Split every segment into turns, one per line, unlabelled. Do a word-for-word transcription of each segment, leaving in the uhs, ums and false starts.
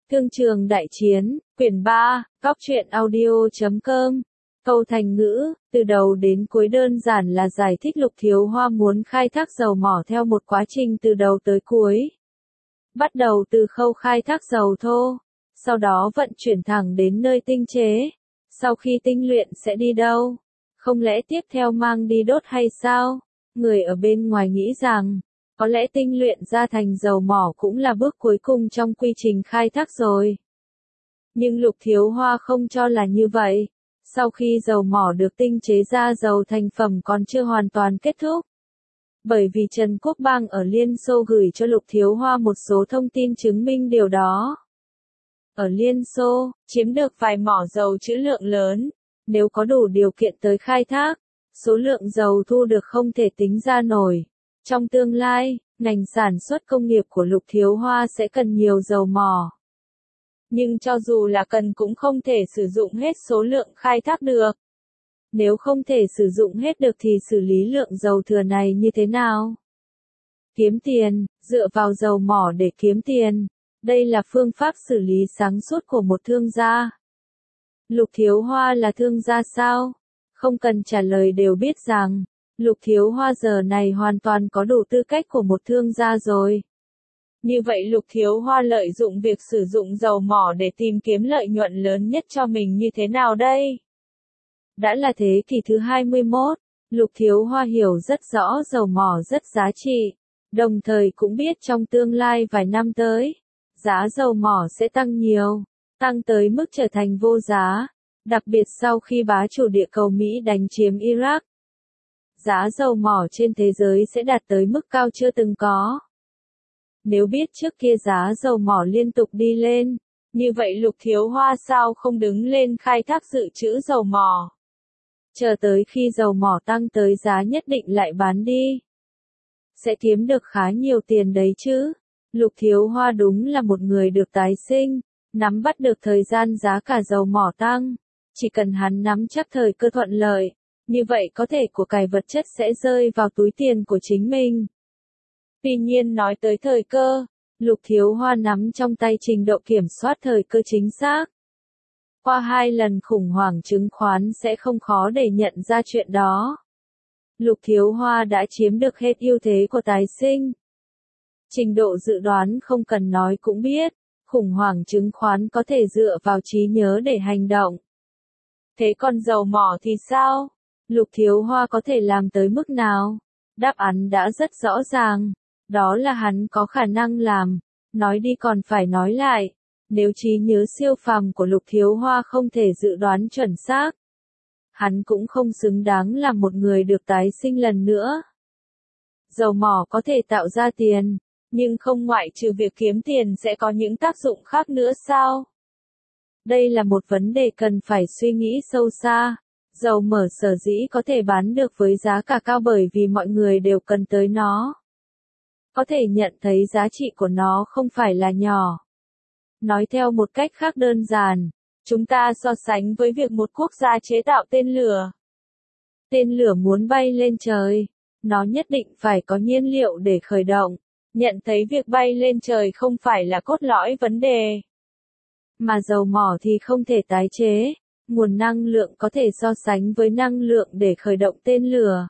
Thương trường đại chiến, quyển ba, góc truyện audio chấm com. Câu thành ngữ, từ đầu đến cuối đơn giản là giải thích Lục Thiếu Hoa muốn khai thác dầu mỏ theo một quá trình từ đầu tới cuối. Bắt đầu từ khâu khai thác dầu thô, sau đó vận chuyển thẳng đến nơi tinh chế. Sau khi tinh luyện sẽ đi đâu? Không lẽ tiếp theo mang đi đốt hay sao? Người ở bên ngoài nghĩ rằng, có lẽ tinh luyện ra thành dầu mỏ cũng là bước cuối cùng trong quy trình khai thác rồi. Nhưng Lục Thiếu Hoa không cho là như vậy. Sau khi dầu mỏ được tinh chế ra dầu thành phẩm còn chưa hoàn toàn kết thúc. Bởi vì Trần Quốc Bang ở Liên Xô gửi cho Lục Thiếu Hoa một số thông tin chứng minh điều đó. Ở Liên Xô, chiếm được vài mỏ dầu trữ lượng lớn, nếu có đủ điều kiện tới khai thác, số lượng dầu thu được không thể tính ra nổi. Trong tương lai, ngành sản xuất công nghiệp của Lục Thiếu Hoa sẽ cần nhiều dầu mỏ. Nhưng cho dù là cần cũng không thể sử dụng hết số lượng khai thác được. Nếu không thể sử dụng hết được thì xử lý lượng dầu thừa này như thế nào? Kiếm tiền, dựa vào dầu mỏ để kiếm tiền. Đây là phương pháp xử lý sáng suốt của một thương gia. Lục Thiếu Hoa là thương gia sao? Không cần trả lời đều biết rằng, Lục Thiếu Hoa giờ này hoàn toàn có đủ tư cách của một thương gia rồi. Như vậy Lục Thiếu Hoa lợi dụng việc sử dụng dầu mỏ để tìm kiếm lợi nhuận lớn nhất cho mình như thế nào đây? Đã là thế kỷ thứ hai mươi mốt, Lục Thiếu Hoa hiểu rất rõ dầu mỏ rất giá trị, đồng thời cũng biết trong tương lai vài năm tới, giá dầu mỏ sẽ tăng nhiều, tăng tới mức trở thành vô giá, đặc biệt sau khi bá chủ địa cầu Mỹ đánh chiếm Iraq. Giá dầu mỏ trên thế giới sẽ đạt tới mức cao chưa từng có. Nếu biết trước kia giá dầu mỏ liên tục đi lên, như vậy Lục Thiếu Hoa sao không đứng lên khai thác dự trữ dầu mỏ? Chờ tới khi dầu mỏ tăng tới giá nhất định lại bán đi. Sẽ kiếm được khá nhiều tiền đấy chứ. Lục Thiếu Hoa đúng là một người được tái sinh, nắm bắt được thời gian giá cả dầu mỏ tăng. Chỉ cần hắn nắm chắc thời cơ thuận lợi, như vậy có thể của cải vật chất sẽ rơi vào túi tiền của chính mình. Tuy nhiên nói tới thời cơ, Lục Thiếu Hoa nắm trong tay trình độ kiểm soát thời cơ chính xác. Qua hai lần khủng hoảng chứng khoán sẽ không khó để nhận ra chuyện đó. Lục Thiếu Hoa đã chiếm được hết ưu thế của tái sinh. Trình độ dự đoán không cần nói cũng biết, khủng hoảng chứng khoán có thể dựa vào trí nhớ để hành động. Thế còn dầu mỏ thì sao? Lục Thiếu Hoa có thể làm tới mức nào? Đáp án đã rất rõ ràng. Đó là hắn có khả năng làm, nói đi còn phải nói lại, nếu trí nhớ siêu phàm của Lục Thiếu Hoa không thể dự đoán chuẩn xác, hắn cũng không xứng đáng là một người được tái sinh lần nữa. Dầu mỏ có thể tạo ra tiền, nhưng không ngoại trừ việc kiếm tiền sẽ có những tác dụng khác nữa sao? Đây là một vấn đề cần phải suy nghĩ sâu xa. Dầu mỏ sở dĩ có thể bán được với giá cả cao bởi vì mọi người đều cần tới nó. Có thể nhận thấy giá trị của nó không phải là nhỏ. Nói theo một cách khác đơn giản, chúng ta so sánh với việc một quốc gia chế tạo tên lửa. Tên lửa muốn bay lên trời, nó nhất định phải có nhiên liệu để khởi động. Nhận thấy việc bay lên trời không phải là cốt lõi vấn đề. Mà dầu mỏ thì không thể tái chế, nguồn năng lượng có thể so sánh với năng lượng để khởi động tên lửa.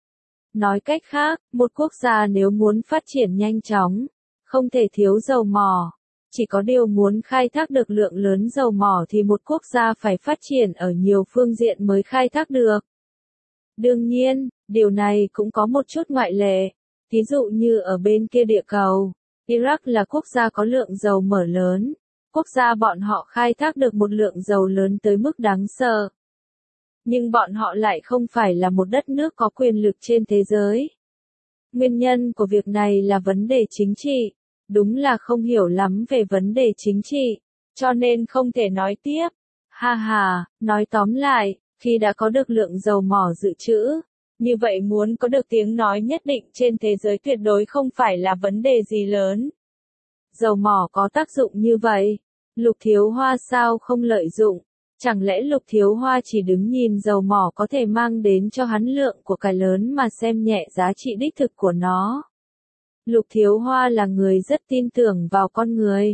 Nói cách khác, một quốc gia nếu muốn phát triển nhanh chóng, không thể thiếu dầu mỏ. Chỉ có điều muốn khai thác được lượng lớn dầu mỏ thì một quốc gia phải phát triển ở nhiều phương diện mới khai thác được. Đương nhiên, điều này cũng có một chút ngoại lệ. Ví dụ như ở bên kia địa cầu, Iraq là quốc gia có lượng dầu mỏ lớn. Quốc gia bọn họ khai thác được một lượng dầu lớn tới mức đáng sợ. Nhưng bọn họ lại không phải là một đất nước có quyền lực trên thế giới. Nguyên nhân của việc này là vấn đề chính trị. Đúng là không hiểu lắm về vấn đề chính trị, cho nên không thể nói tiếp. Ha ha, nói tóm lại, khi đã có được lượng dầu mỏ dự trữ, như vậy muốn có được tiếng nói nhất định trên thế giới tuyệt đối không phải là vấn đề gì lớn. Dầu mỏ có tác dụng như vậy, Lục Thiếu Hoa sao không lợi dụng? Chẳng lẽ Lục Thiếu Hoa chỉ đứng nhìn dầu mỏ có thể mang đến cho hắn lượng của cải lớn mà xem nhẹ giá trị đích thực của nó? Lục Thiếu Hoa là người rất tin tưởng vào con người.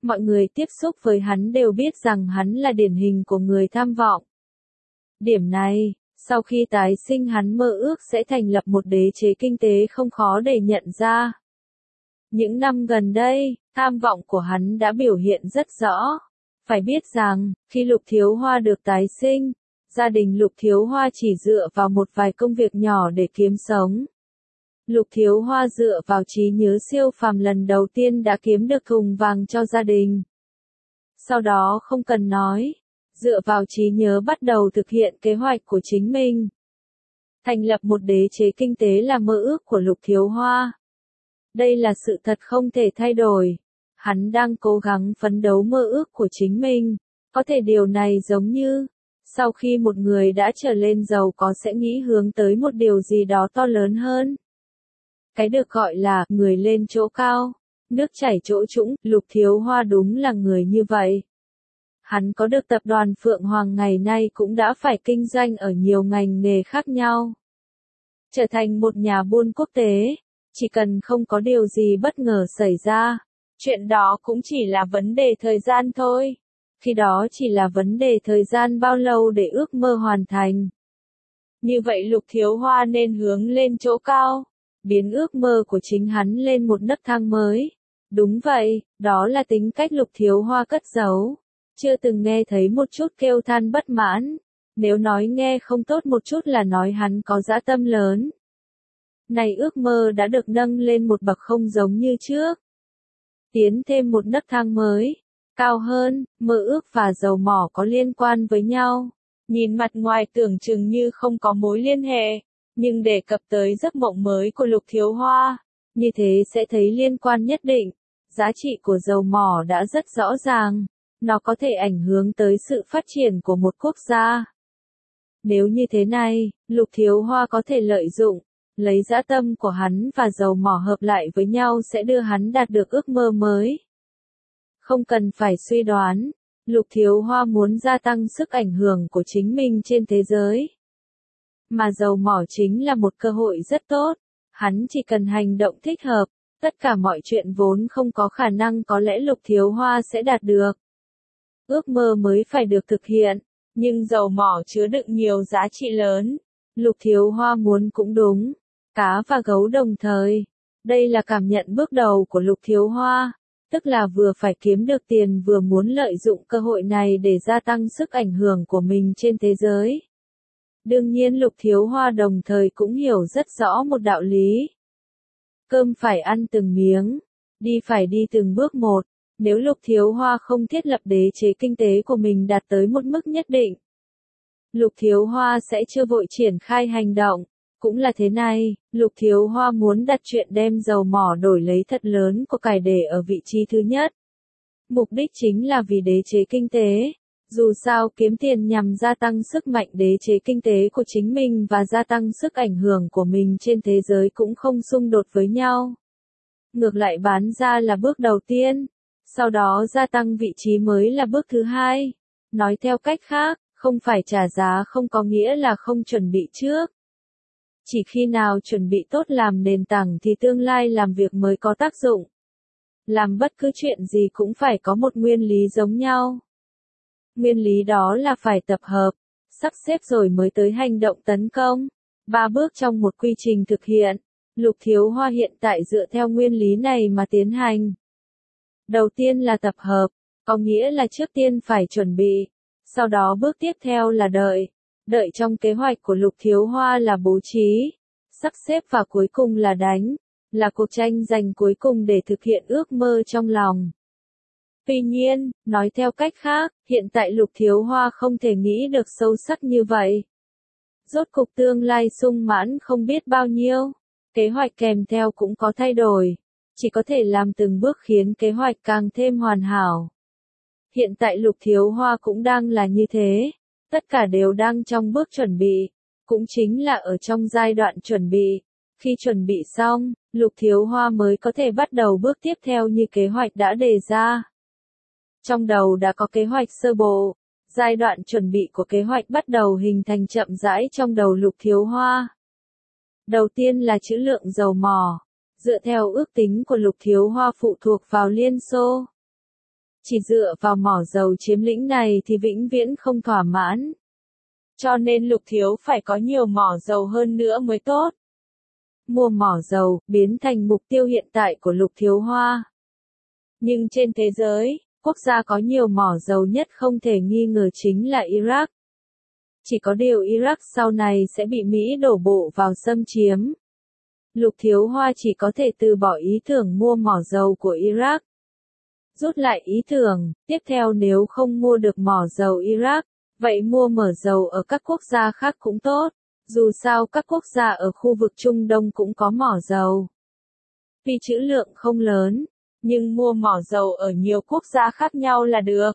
Mọi người tiếp xúc với hắn đều biết rằng hắn là điển hình của người tham vọng. Điểm này, sau khi tái sinh hắn mơ ước sẽ thành lập một đế chế kinh tế không khó để nhận ra. Những năm gần đây, tham vọng của hắn đã biểu hiện rất rõ. Phải biết rằng, khi Lục Thiếu Hoa được tái sinh, gia đình Lục Thiếu Hoa chỉ dựa vào một vài công việc nhỏ để kiếm sống. Lục Thiếu Hoa dựa vào trí nhớ siêu phàm lần đầu tiên đã kiếm được thùng vàng cho gia đình. Sau đó không cần nói, dựa vào trí nhớ bắt đầu thực hiện kế hoạch của chính mình. Thành lập một đế chế kinh tế là mơ ước của Lục Thiếu Hoa. Đây là sự thật không thể thay đổi. Hắn đang cố gắng phấn đấu mơ ước của chính mình. Có thể điều này giống như, sau khi một người đã trở lên giàu có sẽ nghĩ hướng tới một điều gì đó to lớn hơn. Cái được gọi là người lên chỗ cao, nước chảy chỗ trũng, Lục Thiếu Hoa đúng là người như vậy. Hắn có được tập đoàn Phượng Hoàng ngày nay cũng đã phải kinh doanh ở nhiều ngành nghề khác nhau. Trở thành một nhà buôn quốc tế, chỉ cần không có điều gì bất ngờ xảy ra, chuyện đó cũng chỉ là vấn đề thời gian thôi. Khi đó chỉ là vấn đề thời gian bao lâu để ước mơ hoàn thành. Như vậy Lục Thiếu Hoa nên hướng lên chỗ cao, biến ước mơ của chính hắn lên một nấc thang mới. Đúng vậy, đó là tính cách Lục Thiếu Hoa cất giấu. Chưa từng nghe thấy một chút kêu than bất mãn. Nếu nói nghe không tốt một chút là nói hắn có dã tâm lớn. Này ước mơ đã được nâng lên một bậc không giống như trước. Tiến thêm một nấc thang mới, cao hơn, mơ ước và dầu mỏ có liên quan với nhau. Nhìn mặt ngoài tưởng chừng như không có mối liên hệ, nhưng đề cập tới giấc mộng mới của Lục Thiếu Hoa, như thế sẽ thấy liên quan nhất định. Giá trị của dầu mỏ đã rất rõ ràng, nó có thể ảnh hưởng tới sự phát triển của một quốc gia. Nếu như thế này, Lục Thiếu Hoa có thể lợi dụng, lấy dã tâm của hắn và dầu mỏ hợp lại với nhau sẽ đưa hắn đạt được ước mơ mới. Không cần phải suy đoán, Lục Thiếu Hoa muốn gia tăng sức ảnh hưởng của chính mình trên thế giới. Mà dầu mỏ chính là một cơ hội rất tốt, hắn chỉ cần hành động thích hợp, tất cả mọi chuyện vốn không có khả năng có lẽ Lục Thiếu Hoa sẽ đạt được. Ước mơ mới phải được thực hiện, nhưng dầu mỏ chứa đựng nhiều giá trị lớn. Lục Thiếu Hoa muốn cũng đúng, cá và gấu đồng thời. Đây là cảm nhận bước đầu của Lục Thiếu Hoa, tức là vừa phải kiếm được tiền vừa muốn lợi dụng cơ hội này để gia tăng sức ảnh hưởng của mình trên thế giới. Đương nhiên Lục Thiếu Hoa đồng thời cũng hiểu rất rõ một đạo lý. Cơm phải ăn từng miếng, đi phải đi từng bước một. Nếu Lục Thiếu Hoa không thiết lập đế chế kinh tế của mình đạt tới một mức nhất định, Lục Thiếu Hoa sẽ chưa vội triển khai hành động. Cũng là thế này, Lục Thiếu Hoa muốn đặt chuyện đem dầu mỏ đổi lấy thật lớn của cải để ở vị trí thứ nhất. Mục đích chính là vì đế chế kinh tế. Dù sao kiếm tiền nhằm gia tăng sức mạnh đế chế kinh tế của chính mình và gia tăng sức ảnh hưởng của mình trên thế giới cũng không xung đột với nhau. Ngược lại bán ra là bước đầu tiên, sau đó gia tăng vị trí mới là bước thứ hai. Nói theo cách khác, không phải trả giá không có nghĩa là không chuẩn bị trước. Chỉ khi nào chuẩn bị tốt làm nền tảng thì tương lai làm việc mới có tác dụng. Làm bất cứ chuyện gì cũng phải có một nguyên lý giống nhau. Nguyên lý đó là phải tập hợp, sắp xếp rồi mới tới hành động tấn công. Ba bước trong một quy trình thực hiện. Lục Thiếu Hoa hiện tại dựa theo nguyên lý này mà tiến hành. Đầu tiên là tập hợp, có nghĩa là trước tiên phải chuẩn bị. Sau đó bước tiếp theo là đợi. Đợi trong kế hoạch của Lục Thiếu Hoa là bố trí, sắp xếp và cuối cùng là đánh, là cuộc tranh giành cuối cùng để thực hiện ước mơ trong lòng. Tuy nhiên, nói theo cách khác, hiện tại Lục Thiếu Hoa không thể nghĩ được sâu sắc như vậy. Rốt cục tương lai sung mãn không biết bao nhiêu, kế hoạch kèm theo cũng có thay đổi, chỉ có thể làm từng bước khiến kế hoạch càng thêm hoàn hảo. Hiện tại Lục Thiếu Hoa cũng đang là như thế. Tất cả đều đang trong bước chuẩn bị, cũng chính là ở trong giai đoạn chuẩn bị. Khi chuẩn bị xong, Lục Thiếu Hoa mới có thể bắt đầu bước tiếp theo như kế hoạch đã đề ra. Trong đầu đã có kế hoạch sơ bộ, giai đoạn chuẩn bị của kế hoạch bắt đầu hình thành chậm rãi trong đầu Lục Thiếu Hoa. Đầu tiên là trữ lượng dầu mỏ, dựa theo ước tính của Lục Thiếu Hoa phụ thuộc vào Liên Xô. Chỉ dựa vào mỏ dầu chiếm lĩnh này thì vĩnh viễn không thỏa mãn. Cho nên Lục Thiếu phải có nhiều mỏ dầu hơn nữa mới tốt. Mua mỏ dầu, biến thành mục tiêu hiện tại của Lục Thiếu Hoa. Nhưng trên thế giới, quốc gia có nhiều mỏ dầu nhất không thể nghi ngờ chính là Iraq. Chỉ có điều Iraq sau này sẽ bị Mỹ đổ bộ vào xâm chiếm. Lục Thiếu Hoa chỉ có thể từ bỏ ý tưởng mua mỏ dầu của Iraq. Rút lại ý tưởng, tiếp theo nếu không mua được mỏ dầu Iraq, vậy mua mỏ dầu ở các quốc gia khác cũng tốt. Dù sao các quốc gia ở khu vực Trung Đông cũng có mỏ dầu. Vì trữ lượng không lớn, nhưng mua mỏ dầu ở nhiều quốc gia khác nhau là được.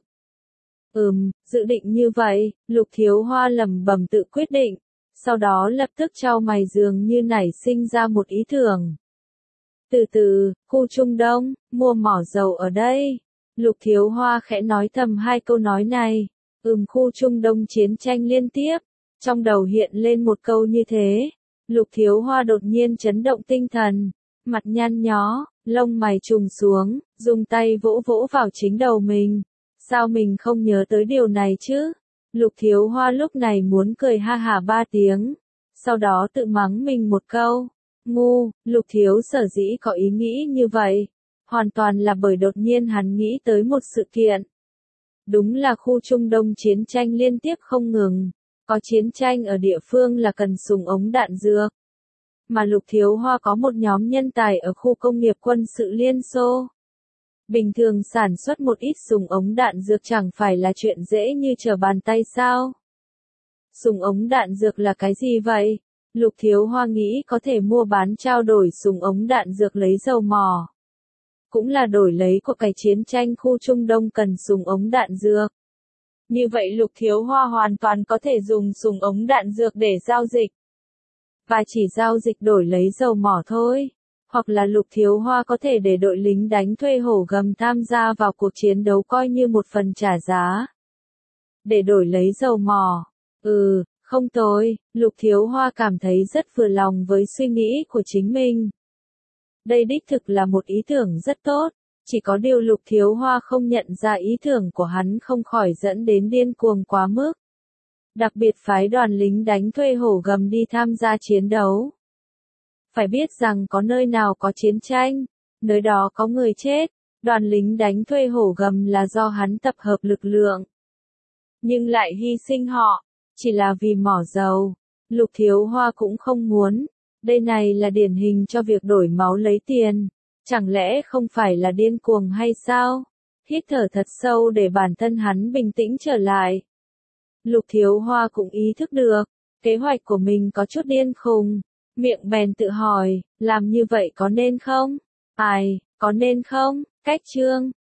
Ừm, dự định như vậy, Lục Thiếu Hoa lẩm bẩm tự quyết định, sau đó lập tức chau mày dường như nảy sinh ra một ý tưởng. Từ từ, khu Trung Đông, mua mỏ dầu ở đây. Lục Thiếu Hoa khẽ nói thầm hai câu nói này. Ừm, khu Trung Đông chiến tranh liên tiếp. Trong đầu hiện lên một câu như thế. Lục Thiếu Hoa đột nhiên chấn động tinh thần. Mặt nhăn nhó, lông mày trùng xuống, dùng tay vỗ vỗ vào chính đầu mình. Sao mình không nhớ tới điều này chứ? Lục Thiếu Hoa lúc này muốn cười ha hà ba tiếng. Sau đó tự mắng mình một câu. Ngu, Lục Thiếu sở dĩ có ý nghĩ như vậy. Hoàn toàn là bởi đột nhiên hắn nghĩ tới một sự kiện. Đúng là khu Trung Đông chiến tranh liên tiếp không ngừng. Có chiến tranh ở địa phương là cần súng ống đạn dược. Mà Lục Thiếu Hoa có một nhóm nhân tài ở khu công nghiệp quân sự Liên Xô. Bình thường sản xuất một ít súng ống đạn dược chẳng phải là chuyện dễ như trở bàn tay sao? Súng ống đạn dược là cái gì vậy? Lục Thiếu Hoa nghĩ có thể mua bán trao đổi súng ống đạn dược lấy dầu mỏ. Cũng là đổi lấy của cái chiến tranh khu Trung Đông cần súng ống đạn dược. Như vậy Lục Thiếu Hoa hoàn toàn có thể dùng súng ống đạn dược để giao dịch. Và chỉ giao dịch đổi lấy dầu mỏ thôi. Hoặc là Lục Thiếu Hoa có thể để đội lính đánh thuê hổ gầm tham gia vào cuộc chiến đấu coi như một phần trả giá. Để đổi lấy dầu mỏ. Ừ, không tồi, Lục Thiếu Hoa cảm thấy rất vừa lòng với suy nghĩ của chính mình. Đây đích thực là một ý tưởng rất tốt, chỉ có điều Lục Thiếu Hoa không nhận ra ý tưởng của hắn không khỏi dẫn đến điên cuồng quá mức. Đặc biệt phái đoàn lính đánh thuê hổ gầm đi tham gia chiến đấu. Phải biết rằng có nơi nào có chiến tranh, nơi đó có người chết, đoàn lính đánh thuê hổ gầm là do hắn tập hợp lực lượng. Nhưng lại hy sinh họ, chỉ là vì mỏ dầu. Lục Thiếu Hoa cũng không muốn. Đây này là điển hình cho việc đổi máu lấy tiền. Chẳng lẽ không phải là điên cuồng hay sao? Hít thở thật sâu để bản thân hắn bình tĩnh trở lại. Lục Thiếu Hoa cũng ý thức được, kế hoạch của mình có chút điên khùng. Miệng bèn tự hỏi, làm như vậy có nên không? Ai, có nên không? Cách chương